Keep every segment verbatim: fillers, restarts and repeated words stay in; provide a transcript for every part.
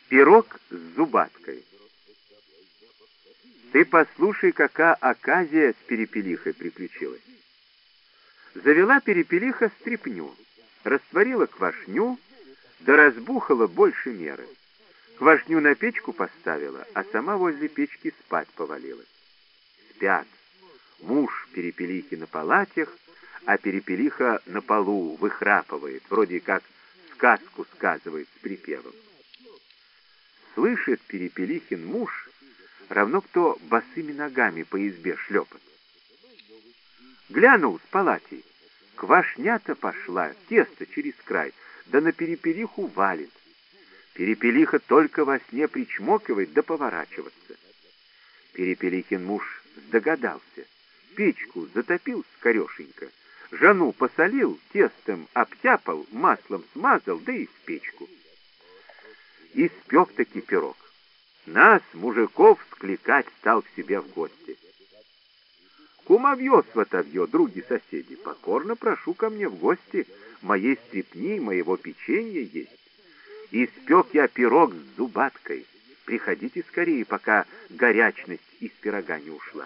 Пирог с зубаткой. Ты послушай, какая оказия с Перепелихой приключилась. Завела Перепелиха стряпню, растворила квашню, да разбухала больше меры. Квашню на печку поставила, а сама возле печки спать повалилась. Спят. Муж Перепелихи на палатях, а Перепелиха на полу выхрапывает, вроде как сказку сказывает с припевом. Слышит Перепелихин муж, равно кто босыми ногами по избе шлепает. Глянул с палати, квашня-то пошла, тесто через край, да на Перепелиху валит. Перепелиха только во сне причмокивает да поворачиваться. Перепелихин муж догадался, печку затопил скорешенько, жену посолил, тестом обтяпал, маслом смазал, да и в печку. Испек-таки пирог. Нас, мужиков, скликать стал к себе в гости. Кумовье, сватовье, други-соседи, покорно прошу ко мне в гости, моей стряпни, моего печенья есть. Испек я пирог с зубаткой. Приходите скорее, пока горячность из пирога не ушла.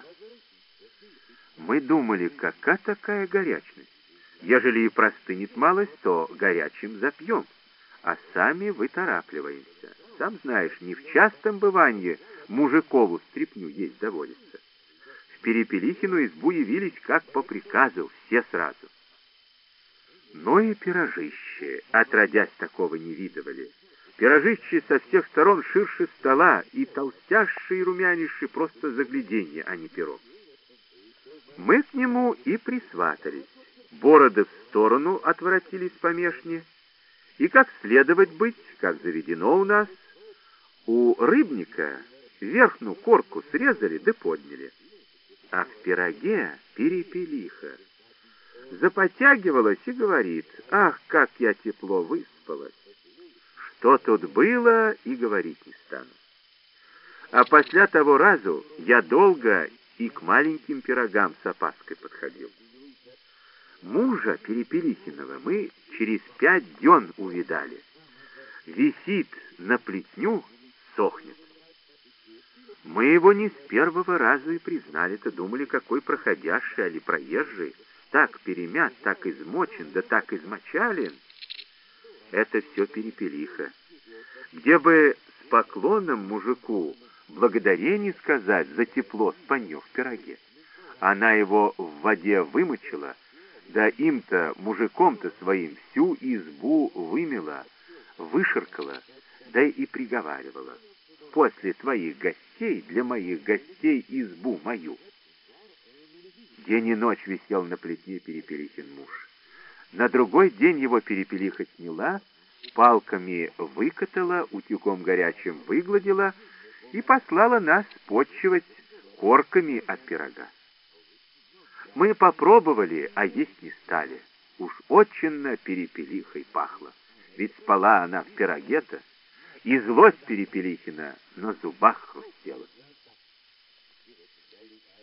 Мы думали, какая такая горячность? Ежели и простынет малость, то горячим запьем, а сами выторапливаемся. Сам знаешь, не в частом бывании мужикову стряпню есть доводится. В Перепелихину избу явились, как по приказу, все сразу. Но и пирожище, отродясь, такого не видывали. Пирожище со всех сторон ширше стола, и толстящий и румянейший просто загляденье, а не пирог. Мы к нему и присватались. Бороды в сторону отворотились помешне, и как следовать быть, как заведено у нас, у рыбника верхнюю корку срезали да подняли. А в пироге Перепелиха запотягивалась и говорит: «Ах, как я тепло выспалась!» Что тут было, и говорить не стану. А после того разу я долго и к маленьким пирогам с опаской подходил. Мужа Перепелихиного мы через пять дён увидали. Висит на плетню, сохнет. Мы его не с первого раза и признали-то, думали, какой проходящий или проезжий, так перемят, так измочен, да так измочален. Это все Перепелиха. Где бы с поклоном мужику благодарение сказать за тепло спанье в пироге. Она его в воде вымочила, да им-то, мужиком-то своим, всю избу вымела, вышаркала, да и приговаривала: «После твоих гостей для моих гостей избу мою». День и ночь висел на плетне Перепелихин муж. На другой день его Перепелиха сняла, палками выкатала, утюгом горячим выгладила и послала нас почивать корками от пирога. Мы попробовали, а есть не стали. Уж очень Перепелихой пахло. Ведь спала она в пироге-то, и злость Перепелихина на зубах хрустела.